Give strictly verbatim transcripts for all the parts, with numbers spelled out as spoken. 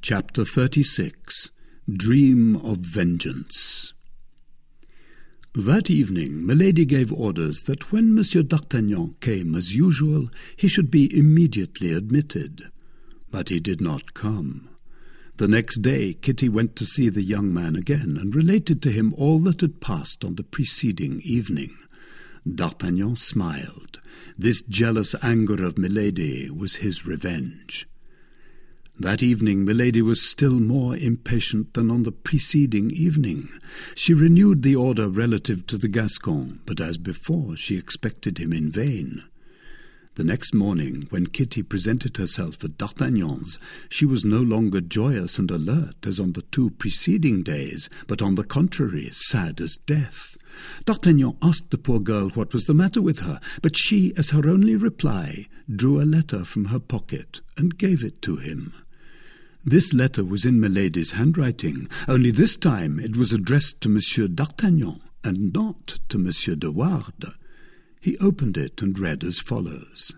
Chapter thirty-six. Dream of Vengeance. That evening Milady gave orders that when Monsieur d'Artagnan came as usual, he should be immediately admitted. But he did not come. The next day Kitty went to see the young man again, and related to him all that had passed on the preceding evening. D'Artagnan smiled. This jealous anger of Milady was his revenge. That evening Milady was still more impatient than on the preceding evening. She renewed the order relative to the Gascon, but as before she expected him in vain. The next morning, when Kitty presented herself at D'Artagnan's, she was no longer joyous and alert as on the two preceding days, but on the contrary, sad as death. D'Artagnan asked the poor girl what was the matter with her, but she, as her only reply, drew a letter from her pocket and gave it to him. This letter was in Milady's handwriting, only this time it was addressed to Monsieur d'Artagnan, and not to Monsieur de Wardes. He opened it and read as follows.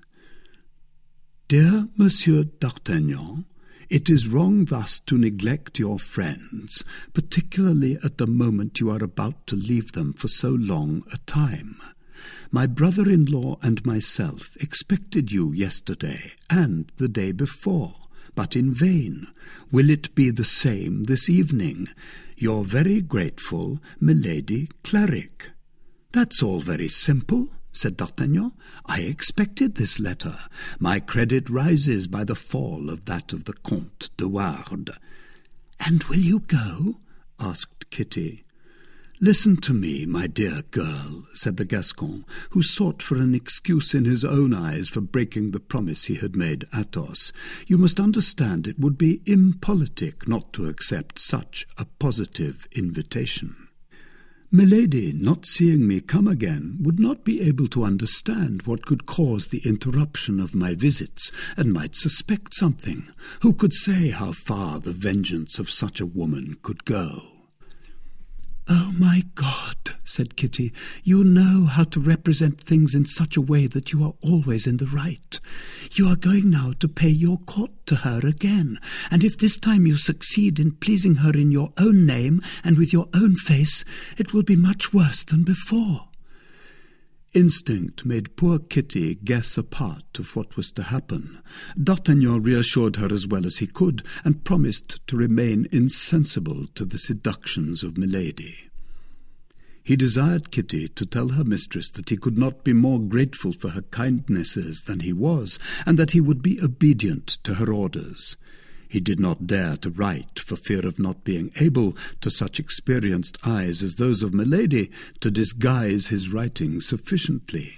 Dear Monsieur d'Artagnan, it is wrong thus to neglect your friends, particularly at the moment you are about to leave them for so long a time. My brother-in-law and myself expected you yesterday and the day before, but in vain. Will it be the same this evening? Your very grateful Milady Clarik. That's all very simple, said D'Artagnan. I expected this letter. My credit rises by the fall of that of the Comte de Wardes. And will you go? Asked Kitty. Listen to me, my dear girl, said the Gascon, who sought for an excuse in his own eyes for breaking the promise he had made Athos. You must understand it would be impolitic not to accept such a positive invitation. Milady, not seeing me come again, would not be able to understand what could cause the interruption of my visits, and might suspect something. Who could say how far the vengeance of such a woman could go? "Oh, my God," said Kitty, "you know how to represent things in such a way that you are always in the right. You are going now to pay your court to her again, and if this time you succeed in pleasing her in your own name and with your own face, it will be much worse than before." Instinct made poor Kitty guess a part of what was to happen. D'Artagnan reassured her as well as he could, and promised to remain insensible to the seductions of Milady. He desired Kitty to tell her mistress that he could not be more grateful for her kindnesses than he was, and that he would be obedient to her orders. He did not dare to write for fear of not being able, to such experienced eyes as those of Milady, to disguise his writing sufficiently.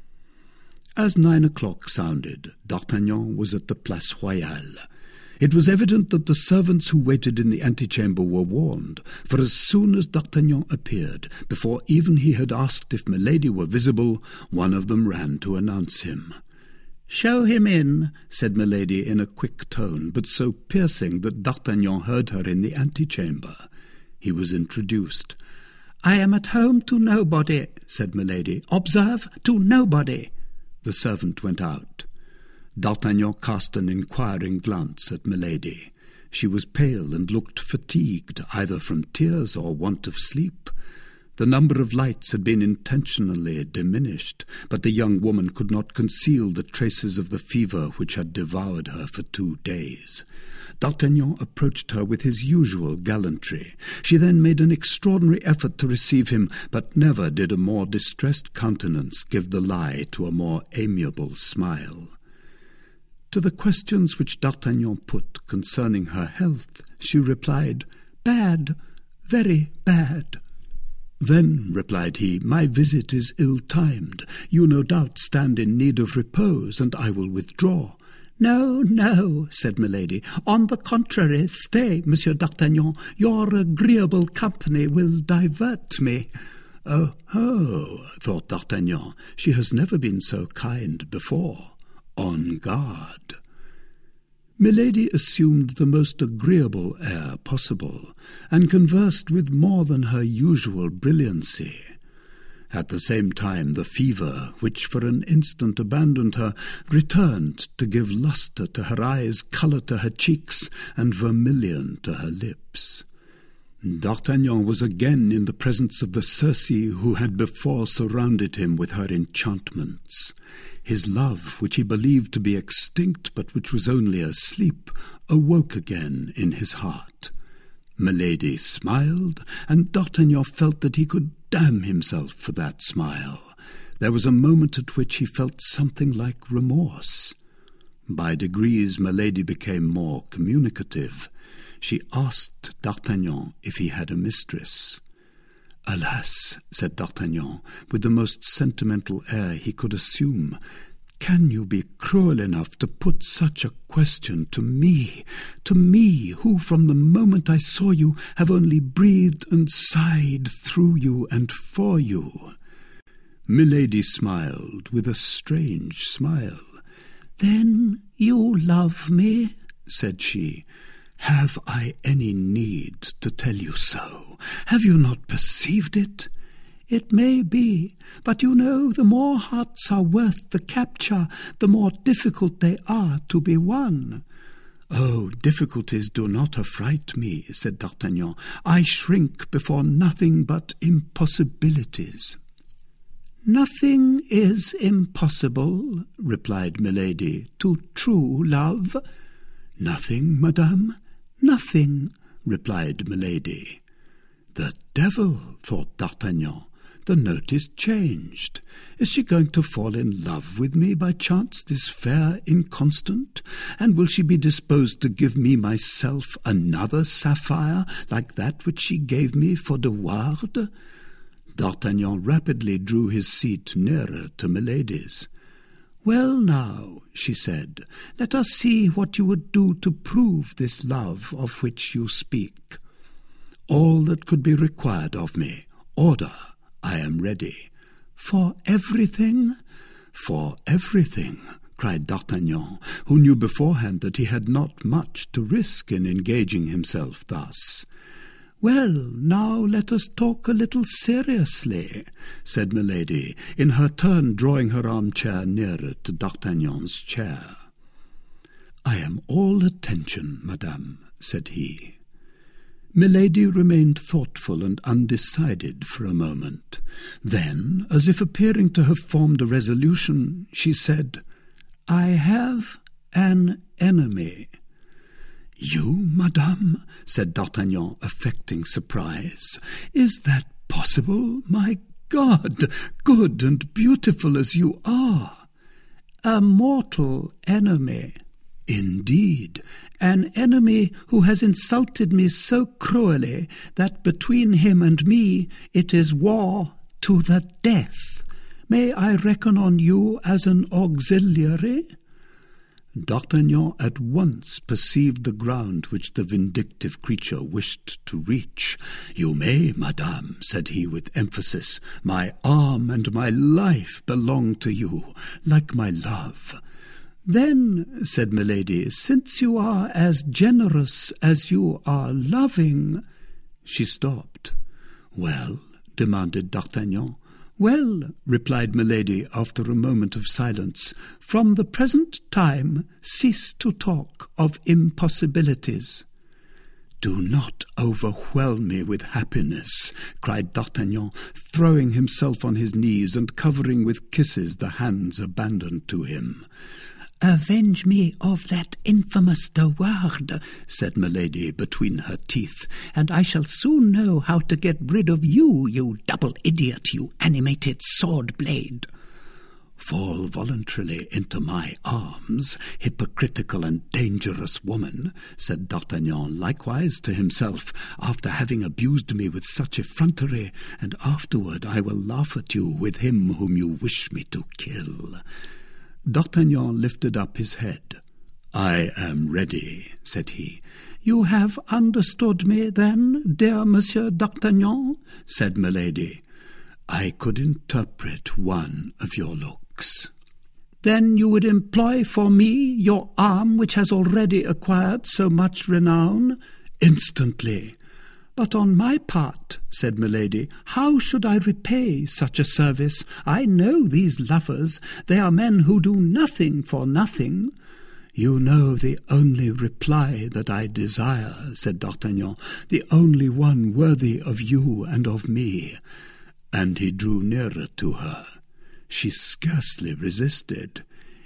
As nine o'clock sounded, D'Artagnan was at the Place Royale. It was evident that the servants who waited in the antechamber were warned, for as soon as D'Artagnan appeared, before even he had asked if Milady were visible, one of them ran to announce him. "Show him in," said Milady in a quick tone, but so piercing that D'Artagnan heard her in the antechamber. He was introduced. "I am at home to nobody," said Milady. "Observe, to nobody." The servant went out. D'Artagnan cast an inquiring glance at Milady. She was pale and looked fatigued, either from tears or want of sleep. The number of lights had been intentionally diminished, but the young woman could not conceal the traces of the fever which had devoured her for two days. D'Artagnan approached her with his usual gallantry. She then made an extraordinary effort to receive him, but never did a more distressed countenance give the lie to a more amiable smile. To the questions which D'Artagnan put concerning her health, she replied, "Bad, very bad." "Then," replied he, "my visit is ill-timed. You no doubt stand in need of repose, and I will withdraw." "No, no," said Milady. "On the contrary, stay, Monsieur d'Artagnan. Your agreeable company will divert me." "Oh, oh," thought D'Artagnan, "she has never been so kind before. On guard." Milady assumed the most agreeable air possible, and conversed with more than her usual brilliancy. At the same time, the fever, which for an instant abandoned her, returned to give lustre to her eyes, colour to her cheeks, and vermilion to her lips. D'Artagnan was again in the presence of the Circe who had before surrounded him with her enchantments. His love, which he believed to be extinct, but which was only asleep, awoke again in his heart. Milady smiled, and D'Artagnan felt that he could damn himself for that smile. There was a moment at which he felt something like remorse. By degrees, Milady became more communicative. She asked D'Artagnan if he had a mistress. "Alas," said D'Artagnan, with the most sentimental air he could assume, "can you be cruel enough to put such a question to me, to me, who from the moment I saw you have only breathed and sighed through you and for you?" Milady smiled with a strange smile. "Then you love me?" said she. "Have I any need to tell you so? Have you not perceived it? It may be, but you know the more hearts are worth the capture, the more difficult they are to be won." "Oh, difficulties do not affright me," said D'Artagnan. "I shrink before nothing but impossibilities." "Nothing is impossible," replied Milady, "to true love." "Nothing, madame? Nothing," replied Milady. "The devil," thought D'Artagnan. "The note is changed. Is she going to fall in love with me by chance, this fair inconstant? And will she be disposed to give me myself another sapphire like that which she gave me for De Wardes?" D'Artagnan rapidly drew his seat nearer to Milady's. "Well now," she said, "let us see what you would do to prove this love of which you speak." "All that could be required of me. Order. I am ready." "For everything?" "For everything," cried D'Artagnan, who knew beforehand that he had not much to risk in engaging himself thus. "Well, now let us talk a little seriously," said Milady, in her turn drawing her armchair nearer to D'Artagnan's chair. "I am all attention, madame," said he. Milady remained thoughtful and undecided for a moment. Then, as if appearing to have formed a resolution, she said, "I have an enemy." "You, madame?" said D'Artagnan, affecting surprise. "Is that possible? My God, good and beautiful as you are!" "A mortal enemy." "Indeed." "An enemy who has insulted me so cruelly that between him and me it is war to the death. May I reckon on you as an auxiliary?" D'Artagnan at once perceived the ground which the vindictive creature wished to reach. "You may, madame," said he with emphasis. "My arm and my life belong to you, like my love." "Then," said Milady, "since you are as generous as you are loving—" She stopped. "Well?" demanded D'Artagnan. "Well," replied Milady after a moment of silence, "from the present time cease to talk of impossibilities." "Do not overwhelm me with happiness," cried D'Artagnan, throwing himself on his knees and covering with kisses the hands abandoned to him. "Avenge me of that infamous De Wardes," said Milady between her teeth, "and I shall soon know how to get rid of you, you double idiot, you animated sword-blade." "Fall voluntarily into my arms, hypocritical and dangerous woman," said D'Artagnan likewise to himself, "after having abused me with such effrontery, and afterward I will laugh at you with him whom you wish me to kill." D'Artagnan lifted up his head. "I am ready," said he. "You have understood me, then, dear Monsieur d'Artagnan?" said Milady. "I could interpret one of your looks." "Then you would employ for me your arm which has already acquired so much renown?" "Instantly." "But on my part," said Milady, "how should I repay such a service? I know these lovers. They are men who do nothing for nothing." "You know the only reply that I desire," said D'Artagnan, "the only one worthy of you and of me." And he drew nearer to her. She scarcely resisted.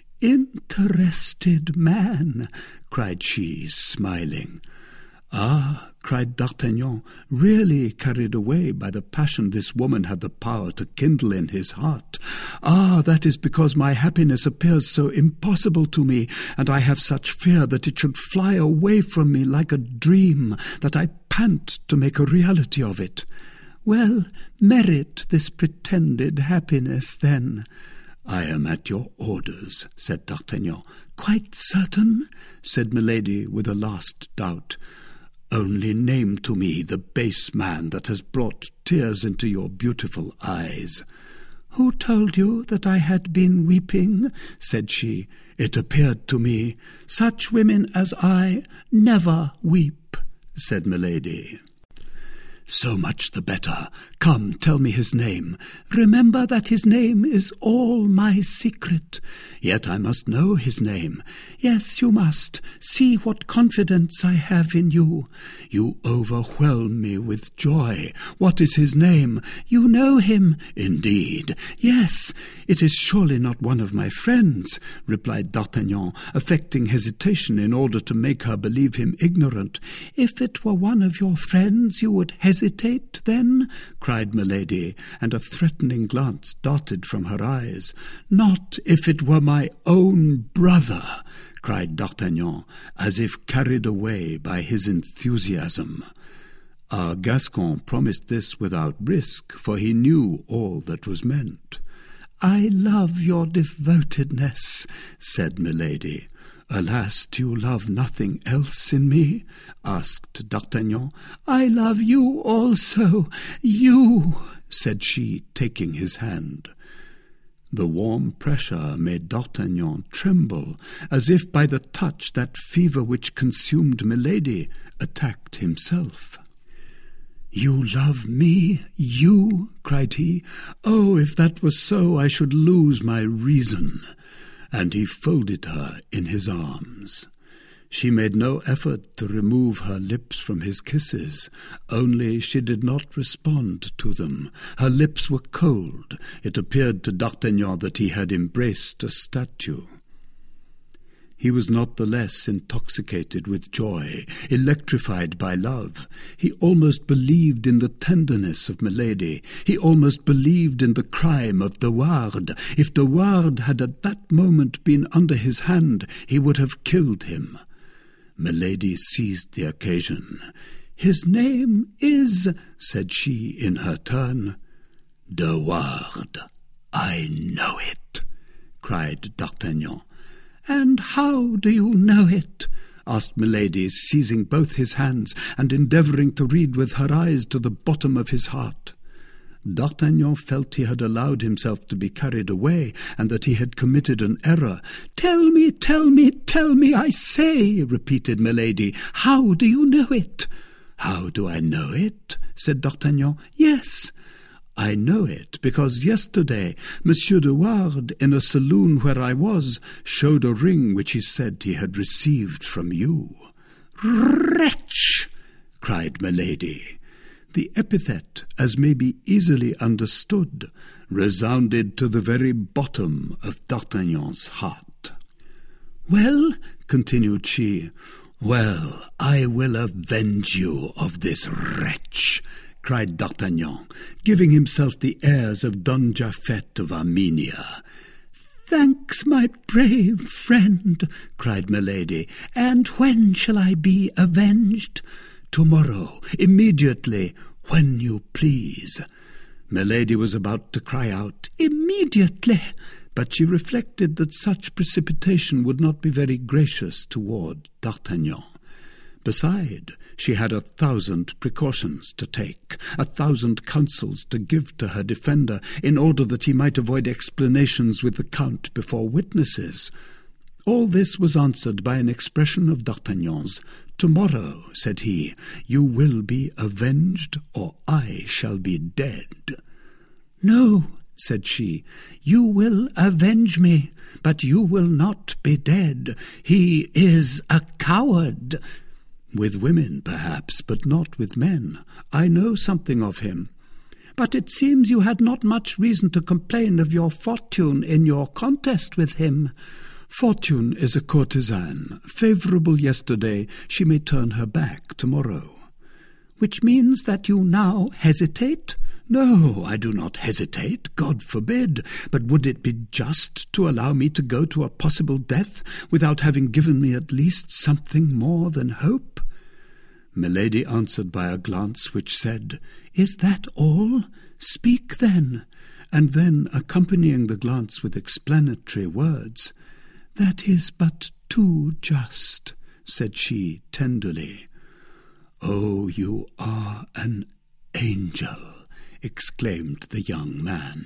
"Interested man!" cried she, smiling. "Ah," cried D'Artagnan, really carried away by the passion this woman had the power to kindle in his heart. "Ah, that is because my happiness appears so impossible to me, and I have such fear that it should fly away from me like a dream, that I pant to make a reality of it." "Well, merit this pretended happiness, then." "I am at your orders," said D'Artagnan. "Quite certain?" said Milady with a last doubt. "Only name to me the base man that has brought tears into your beautiful eyes." "Who told you that I had been weeping?" said she. "It appeared to me. Such women as I never weep," said Milady. "So much the better. Come, tell me his name." "Remember that his name is all my secret." "Yet I must know his name." "Yes, you must. See what confidence I have in you." "You overwhelm me with joy. What is his name?" "You know him." "Indeed." "Yes." "It is surely not one of my friends," replied D'Artagnan, affecting hesitation in order to make her believe him ignorant. "If it were one of your friends, you would hesitate, then?" cried Milady, and a threatening glance darted from her eyes. "Not if it were my own brother," cried D'Artagnan, as if carried away by his enthusiasm. Our Gascon promised this without risk, for he knew all that was meant. "I love your devotedness," said Milady. "Alas, do you love nothing else in me?" asked D'Artagnan. "I love you also, you," said she, taking his hand. The warm pressure made D'Artagnan tremble, as if by the touch that fever which consumed Milady attacked himself. "You love me, you?" cried he. "Oh, if that was so, I should lose my reason." And he folded her in his arms. She made no effort to remove her lips from his kisses, only she did not respond to them. Her lips were cold. It appeared to D'Artagnan that he had embraced a statue. He was not the less intoxicated with joy, electrified by love. He almost believed in the tenderness of Milady. He almost believed in the crime of De Wardes. If De Wardes had at that moment been under his hand, he would have killed him. Milady seized the occasion. "His name is," said she in her turn. "De Wardes. I know it," cried D'Artagnan. "And how do you know it?" asked Milady, seizing both his hands and endeavouring to read with her eyes to the bottom of his heart. D'Artagnan felt he had allowed himself to be carried away, and that he had committed an error. "Tell me, tell me, tell me, I say," repeated Milady. "How do you know it?" "How do I know it?" said D'Artagnan. "Yes." "I know it because yesterday Monsieur de Wardes, in a saloon where I was, showed a ring which he said he had received from you." "Wretch!" cried Milady. The epithet, as may be easily understood, resounded to the very bottom of D'Artagnan's heart. "Well," continued she, "well, I will avenge you of this wretch," cried D'Artagnan, giving himself the airs of Don Japhet of Armenia. "Thanks, my brave friend," cried Milady. "And when shall I be avenged?" "Tomorrow, immediately, when you please." Milady was about to cry out, "Immediately!" but she reflected that such precipitation would not be very gracious toward D'Artagnan. Beside, she had a thousand precautions to take, a thousand counsels to give to her defender, in order that he might avoid explanations with the Count before witnesses. All this was answered by an expression of D'Artagnan's, "Tomorrow," said he, "you will be avenged, or I shall be dead." "No," said she, "you will avenge me, but you will not be dead. He is a coward." "With women, perhaps, but not with men. I know something of him." "But it seems you had not much reason to complain of your fortune in your contest with him." "Fortune is a courtesan. Favourable yesterday, she may turn her back tomorrow." "Which means that you now hesitate?" "No, I do not hesitate, God forbid. But would it be just to allow me to go to a possible death without having given me at least something more than hope?" Milady answered by a glance which said, "Is that all? Speak then." And then, accompanying the glance with explanatory words, "That is but too just," said she tenderly. "Oh, you are an angel," exclaimed the young man.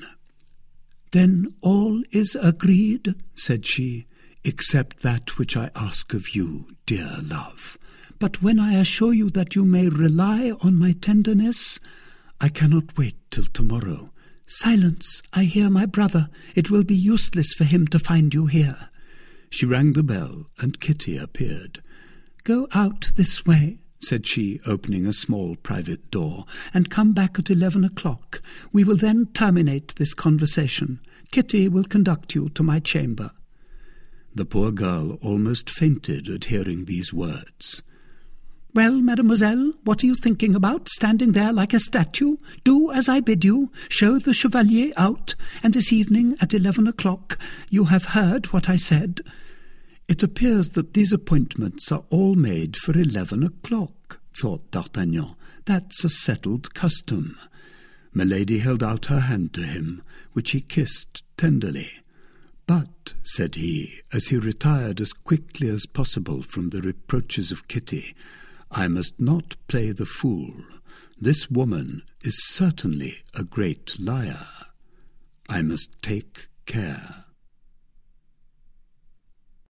"Then all is agreed," said she, "except that which I ask of you, dear love. But when I assure you that you may rely on my tenderness, I cannot wait till tomorrow. Silence! I hear my brother. It will be useless for him to find you here." She rang the bell, and Kitty appeared. "Go out this way," said she, opening a small private door, "and come back at eleven o'clock. We will then terminate this conversation. Kitty will conduct you to my chamber." The poor girl almost fainted at hearing these words. "Well, mademoiselle, what are you thinking about, standing there like a statue? Do as I bid you. Show the chevalier out, and this evening at eleven o'clock you have heard what I said." "It appears that these appointments are all made for eleven o'clock," thought D'Artagnan. "That's a settled custom." Milady held out her hand to him, which he kissed tenderly. "But," said he, as he retired as quickly as possible from the reproaches of Kitty, "I must not play the fool. This woman is certainly a great liar. I must take care."